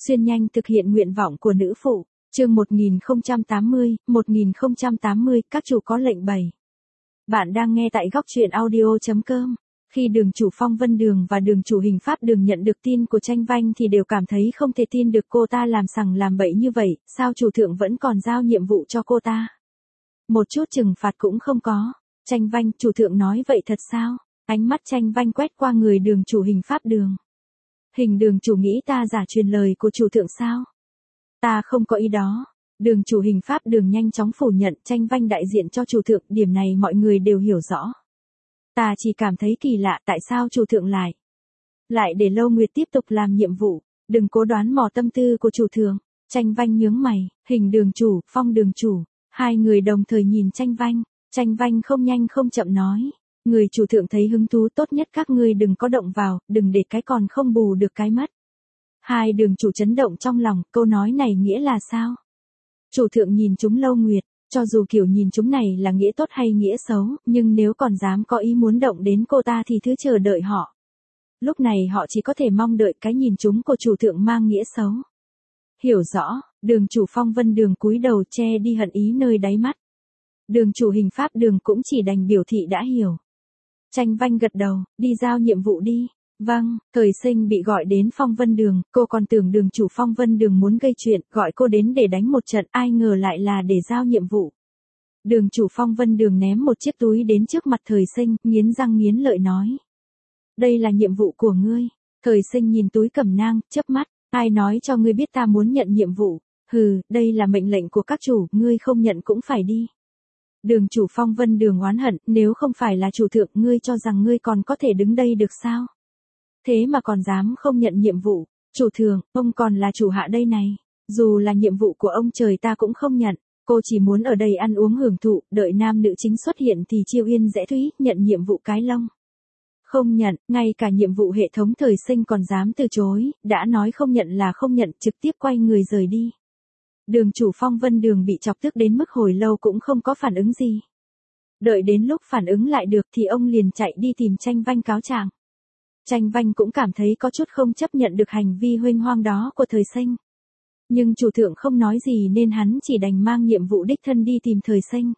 Xuyên nhanh thực hiện nguyện vọng của nữ phụ. Chương 1080, các chủ có lệnh bày. Bạn đang nghe tại góc truyện audio.com. Khi đường chủ Phong Vân Đường và đường chủ Hình Pháp Đường nhận được tin của Tranh Vanh thì đều cảm thấy không thể tin được cô ta làm sằng làm bậy như vậy, sao chủ thượng vẫn còn giao nhiệm vụ cho cô ta. Một chút trừng phạt cũng không có. Tranh Vanh, chủ thượng nói vậy thật sao? Ánh mắt Tranh Vanh quét qua người đường chủ Hình Pháp Đường. Hình đường chủ nghĩ ta giả truyền lời của chủ thượng sao? Ta không có ý đó. Đường chủ Hình Pháp Đường nhanh chóng phủ nhận Tranh Vanh đại diện cho chủ thượng, điểm này mọi người đều hiểu rõ. Ta chỉ cảm thấy kỳ lạ tại sao chủ thượng lại để Lâu Nguyệt tiếp tục làm nhiệm vụ, đừng cố đoán mò tâm tư của chủ thượng. Tranh Vanh nhướng mày, Hình đường chủ, Phong đường chủ, hai người đồng thời nhìn Tranh Vanh. Tranh Vanh không nhanh không chậm nói, người chủ thượng thấy hứng thú tốt nhất các ngươi đừng có động vào, đừng để cái còn không bù được cái mất. Hai đường chủ chấn động trong lòng, câu nói này nghĩa là sao? Chủ thượng nhìn chúng Lâu Nguyệt, cho dù kiểu nhìn chúng này là nghĩa tốt hay nghĩa xấu, nhưng nếu còn dám có ý muốn động đến cô ta thì thứ chờ đợi họ. Lúc này họ chỉ có thể mong đợi cái nhìn chúng của chủ thượng mang nghĩa xấu. Hiểu rõ, đường chủ Phong Vân Đường cúi đầu che đi hận ý nơi đáy mắt. Đường chủ Hình Pháp Đường cũng chỉ đành biểu thị đã hiểu. Tranh Vanh gật đầu, đi giao nhiệm vụ đi. Vâng, Thời Sinh bị gọi đến Phong Vân Đường, cô còn tưởng đường chủ Phong Vân Đường muốn gây chuyện, gọi cô đến để đánh một trận, ai ngờ lại là để giao nhiệm vụ. Đường chủ Phong Vân Đường ném một chiếc túi đến trước mặt Thời Sinh, nghiến răng nghiến lợi nói. Đây là nhiệm vụ của ngươi. Thời Sinh nhìn túi cẩm nang, chớp mắt, ai nói cho ngươi biết ta muốn nhận nhiệm vụ? Hừ, đây là mệnh lệnh của các chủ, ngươi không nhận cũng phải đi. Đường chủ Phong Vân Đường oán hận, nếu không phải là chủ thượng, ngươi cho rằng ngươi còn có thể đứng đây được sao? Thế mà còn dám không nhận nhiệm vụ. Chủ thượng, ông còn là chủ hạ đây này. Dù là nhiệm vụ của ông trời ta cũng không nhận. Cô chỉ muốn ở đây ăn uống hưởng thụ, đợi nam nữ chính xuất hiện thì chiêu yên dễ thúy, nhận nhiệm vụ cái lông. Không nhận, ngay cả nhiệm vụ hệ thống Thời Sinh còn dám từ chối, đã nói không nhận là không nhận, trực tiếp quay người rời đi. Đường chủ Phong Vân Đường bị chọc tức đến mức hồi lâu cũng không có phản ứng gì. Đợi đến lúc phản ứng lại được thì ông liền chạy đi tìm Tranh Vanh cáo trạng. Tranh Vanh cũng cảm thấy có chút không chấp nhận được hành vi huênh hoang đó của Thời Sinh. Nhưng chủ thượng không nói gì nên hắn chỉ đành mang nhiệm vụ đích thân đi tìm Thời Sinh.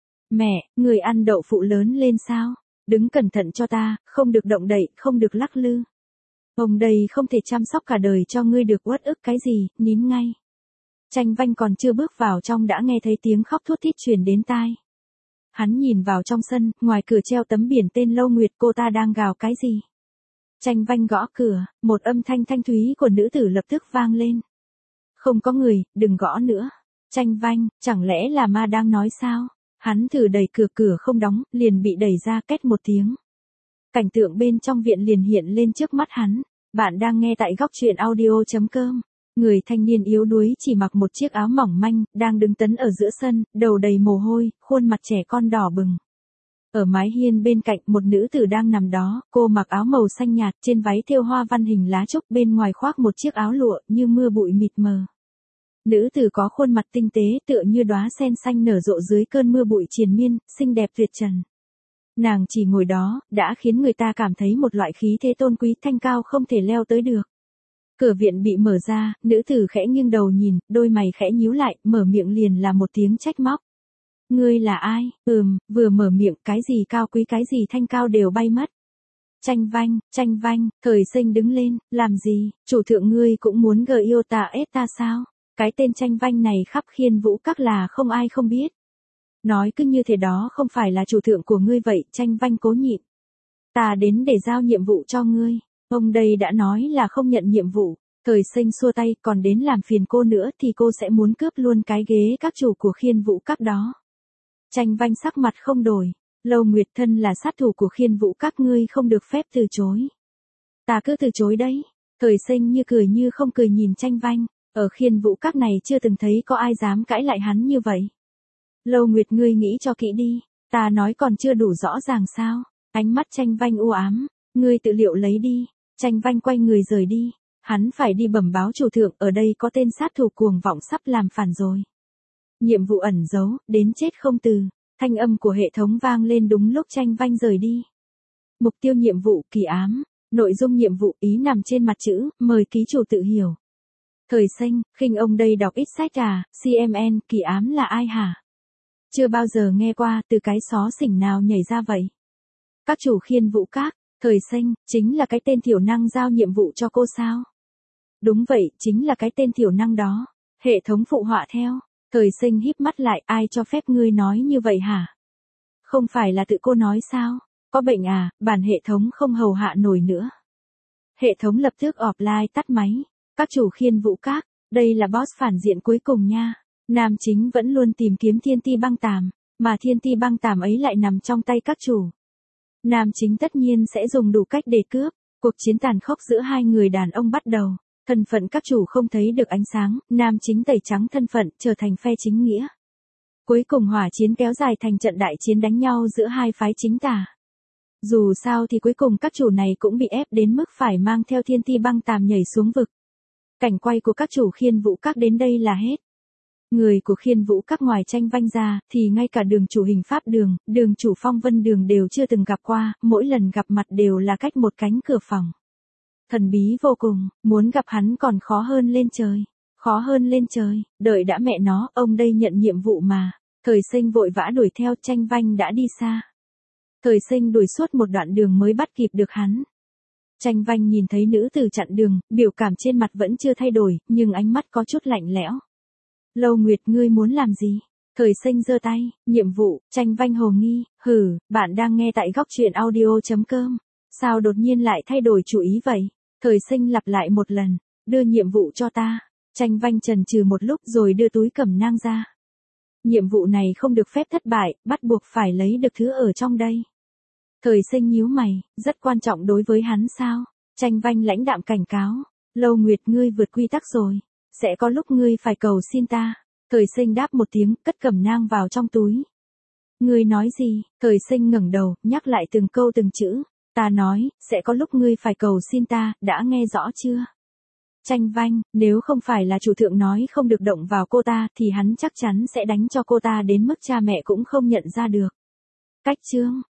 Mẹ, người ăn đậu phụ lớn lên sao? Đứng cẩn thận cho ta, không được động đậy, không được lắc lư. Ông đây không thể chăm sóc cả đời cho ngươi được, uất ức cái gì, nín ngay. Tranh Vanh còn chưa bước vào trong đã nghe thấy tiếng khóc thút thít truyền đến tai. Hắn nhìn vào trong sân, ngoài cửa treo tấm biển tên Lâu Nguyệt, cô ta đang gào cái gì? Tranh Vanh gõ cửa, một âm thanh thanh thúy của nữ tử lập tức vang lên. Không có người, đừng gõ nữa. Tranh Vanh, chẳng lẽ là ma đang nói sao? Hắn thử đẩy cửa không đóng, liền bị đẩy ra két một tiếng. Cảnh tượng bên trong viện liền hiện lên trước mắt hắn. Bạn đang nghe tại góc truyện audio.com. Người thanh niên yếu đuối chỉ mặc một chiếc áo mỏng manh, đang đứng tấn ở giữa sân, đầu đầy mồ hôi, khuôn mặt trẻ con đỏ bừng. Ở mái hiên bên cạnh một nữ tử đang nằm đó, cô mặc áo màu xanh nhạt, trên váy thêu hoa văn hình lá trúc, bên ngoài khoác một chiếc áo lụa như mưa bụi mịt mờ. Nữ tử có khuôn mặt tinh tế tựa như đóa sen xanh nở rộ dưới cơn mưa bụi triền miên, xinh đẹp tuyệt trần. Nàng chỉ ngồi đó, đã khiến người ta cảm thấy một loại khí thế tôn quý thanh cao không thể leo tới được. Cửa viện bị mở ra, nữ tử khẽ nghiêng đầu nhìn, đôi mày khẽ nhíu lại, mở miệng liền là một tiếng trách móc. Ngươi là ai? Vừa mở miệng, cái gì cao quý cái gì thanh cao đều bay mất. Tranh Vanh, Thời Sinh đứng lên, làm gì? Chủ thượng ngươi cũng muốn gờ yêu ta ết ta sao? Cái tên Tranh Vanh này khắp Khiên Vũ Các là không ai không biết. Nói cứ như thế đó không phải là chủ thượng của ngươi vậy. Tranh Vanh cố nhịn. Ta đến để giao nhiệm vụ cho ngươi. Ông đây đã nói là không nhận nhiệm vụ. Thời Sinh xua tay, còn đến làm phiền cô nữa thì cô sẽ muốn cướp luôn cái ghế các chủ của Khiên Vũ Các đó. Tranh Vanh sắc mặt không đổi. Lâu Nguyệt thân là sát thủ của Khiên Vũ Các, ngươi không được phép từ chối. Ta cứ từ chối đấy. Thời Sinh như cười như không cười nhìn Tranh Vanh. Ở Khiên Vũ Các này chưa từng thấy có ai dám cãi lại hắn như vậy. Lâu Nguyệt, ngươi nghĩ cho kỹ đi. Ta nói còn chưa đủ rõ ràng sao? Ánh mắt Tranh Vanh u ám. Ngươi tự liệu lấy đi. Tranh Vanh quay người rời đi. Hắn phải đi bẩm báo chủ thượng, ở đây có tên sát thủ cuồng vọng sắp làm phản rồi. Nhiệm vụ ẩn giấu, đến chết không từ. Thanh âm của hệ thống vang lên đúng lúc Tranh Vanh rời đi. Mục tiêu nhiệm vụ, kỳ ám. Nội dung nhiệm vụ, ý nằm trên mặt chữ, mời ký chủ tự hiểu. Thời sinh, khinh ông đây đọc ít sách à, CMN, kỳ ám là ai hả? Chưa bao giờ nghe qua, từ cái xó xỉnh nào nhảy ra vậy? Các chủ khiên vũ các, thời sinh, chính là cái tên thiểu năng giao nhiệm vụ cho cô sao? Đúng vậy, chính là cái tên thiểu năng đó. Hệ thống phụ họa theo. Thời sinh híp mắt lại, ai cho phép ngươi nói như vậy hả? Không phải là tự cô nói sao? Có bệnh à, bản hệ thống không hầu hạ nổi nữa. Hệ thống lập tức offline tắt máy. Các chủ khiên vũ các, đây là boss phản diện cuối cùng nha. Nam chính vẫn luôn tìm kiếm thiên ti băng tàm, mà thiên ti băng tàm ấy lại nằm trong tay các chủ. Nam chính tất nhiên sẽ dùng đủ cách để cướp. Cuộc chiến tàn khốc giữa hai người đàn ông bắt đầu. Thân phận các chủ không thấy được ánh sáng, nam chính tẩy trắng thân phận, trở thành phe chính nghĩa. Cuối cùng hỏa chiến kéo dài thành trận đại chiến đánh nhau giữa hai phái chính tà. Dù sao thì cuối cùng các chủ này cũng bị ép đến mức phải mang theo thiên ti băng tàm nhảy xuống vực. Cảnh quay của các chủ khiên vũ các đến đây là hết. Người của khiên vũ các ngoài tranh vanh ra, thì ngay cả đường chủ hình pháp đường, đường chủ phong vân đường đều chưa từng gặp qua, mỗi lần gặp mặt đều là cách một cánh cửa phòng. Thần bí vô cùng, muốn gặp hắn còn khó hơn lên trời. Khó hơn lên trời, đợi đã mẹ nó, ông đây nhận nhiệm vụ mà. Thời sinh vội vã đuổi theo, tranh vanh đã đi xa. Thời sinh đuổi suốt một đoạn đường mới bắt kịp được hắn. Tranh vanh nhìn thấy nữ tử chặn đường, biểu cảm trên mặt vẫn chưa thay đổi, nhưng ánh mắt có chút lạnh lẽo. Lâu Nguyệt, ngươi muốn làm gì? Thời sinh giơ tay, nhiệm vụ, tranh vanh hồ nghi, hừ, bạn đang nghe tại góc truyện audio.com. Sao đột nhiên lại thay đổi chủ ý vậy? Thời sinh lặp lại một lần, đưa nhiệm vụ cho ta. Tranh vanh chần chừ một lúc rồi đưa túi cẩm nang ra. Nhiệm vụ này không được phép thất bại, bắt buộc phải lấy được thứ ở trong đây. Thời sinh nhíu mày, rất quan trọng đối với hắn sao? Tranh vanh lãnh đạm cảnh cáo, Lâu Nguyệt, ngươi vượt quy tắc rồi, sẽ có lúc ngươi phải cầu xin ta. Thời sinh đáp một tiếng, cất cẩm nang vào trong túi. Ngươi nói gì? Thời sinh ngẩng đầu, nhắc lại từng câu từng chữ. Ta nói, sẽ có lúc ngươi phải cầu xin ta, đã nghe rõ chưa? Tranh vanh, nếu không phải là chủ thượng nói không được động vào cô ta thì hắn chắc chắn sẽ đánh cho cô ta đến mức cha mẹ cũng không nhận ra được. Cách chương.